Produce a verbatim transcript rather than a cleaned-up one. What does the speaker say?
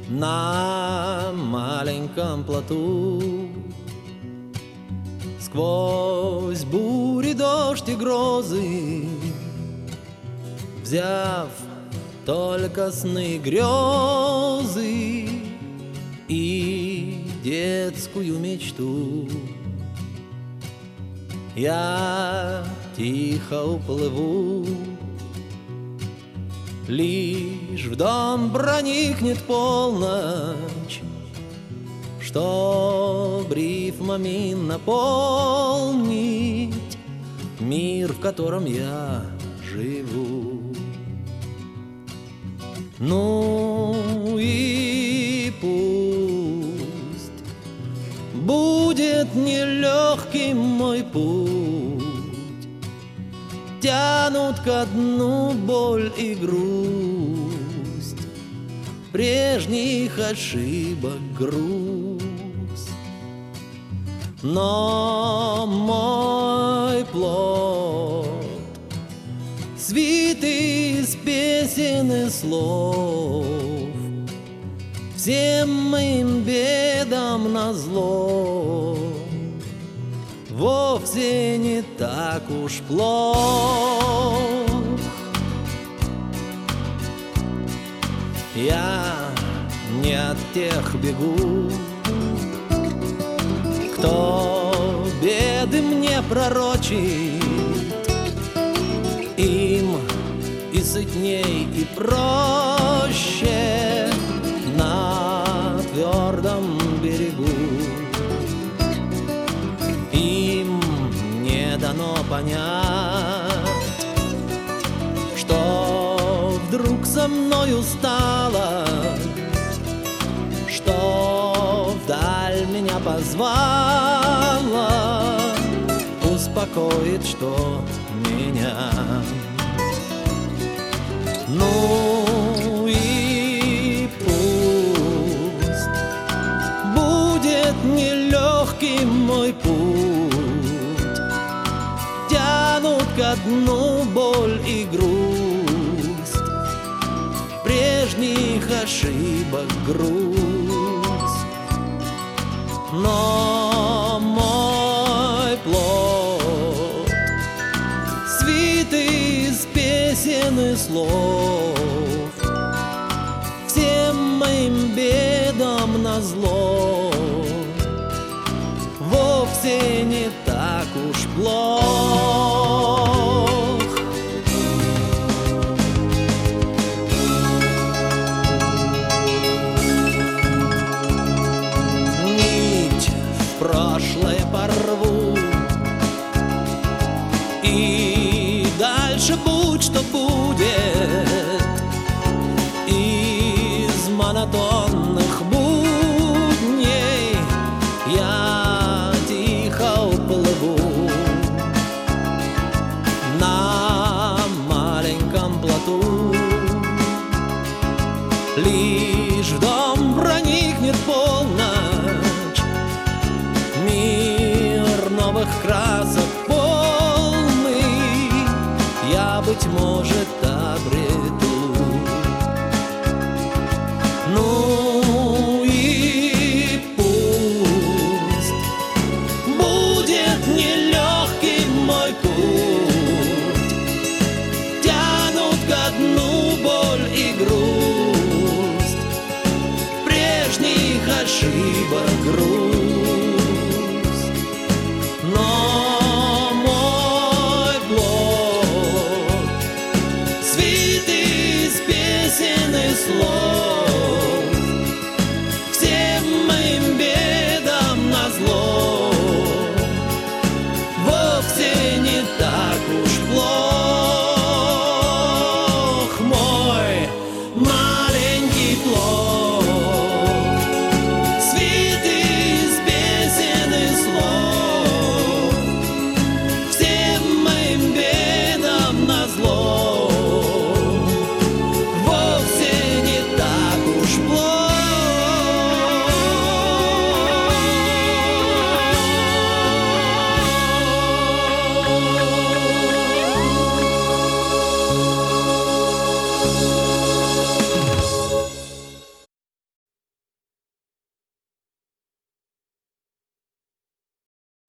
на маленьком плоту. Сквозь бури, дождь и грозы, взяв только сны, грезы и детскую мечту, я тихо уплыву. Лишь в дом проникнет полночь, чтоб рифмами наполнить мир, в котором я живу. Ну и пусть будет нелегким мой путь, тянут ко дну боль и грусть, прежних ошибок груз. Но мой плод свитый из песен и слов, всем моим бедам назло, вовсе не так уж плох. Я не от тех бегу, кто беды мне пророчит. Им и сытней, и проще на твердом берегу. Им не дано понять, что вдруг со мною стало, что вдаль меня позвала, успокоит, что меня. Ну и пусть будет нелегким мой путь, тянут ко дну боль и грусть, прежних ошибок груз. Но мой плод свитый из песен и слов, всем моим бедам назло, вовсе не так уж плох. Нить в прошлое порву, и дальше будь что будет. Из монотонных будней я тихо уплыву на маленьком плоту. Лишь в дом проникнет полночь, мир новых красок полный, я, быть может, обрету. Ну и пусть будет нелегким мой путь, тянут ко дну боль и грусть, прежних ошибок груз. Но мой плод свитый из песен и слов, всем моим бедам назло, вовсе не так уж плох. Мой маленький плод свитый из песен и слов, всем моим бедам назло, вовсе не так уж плох.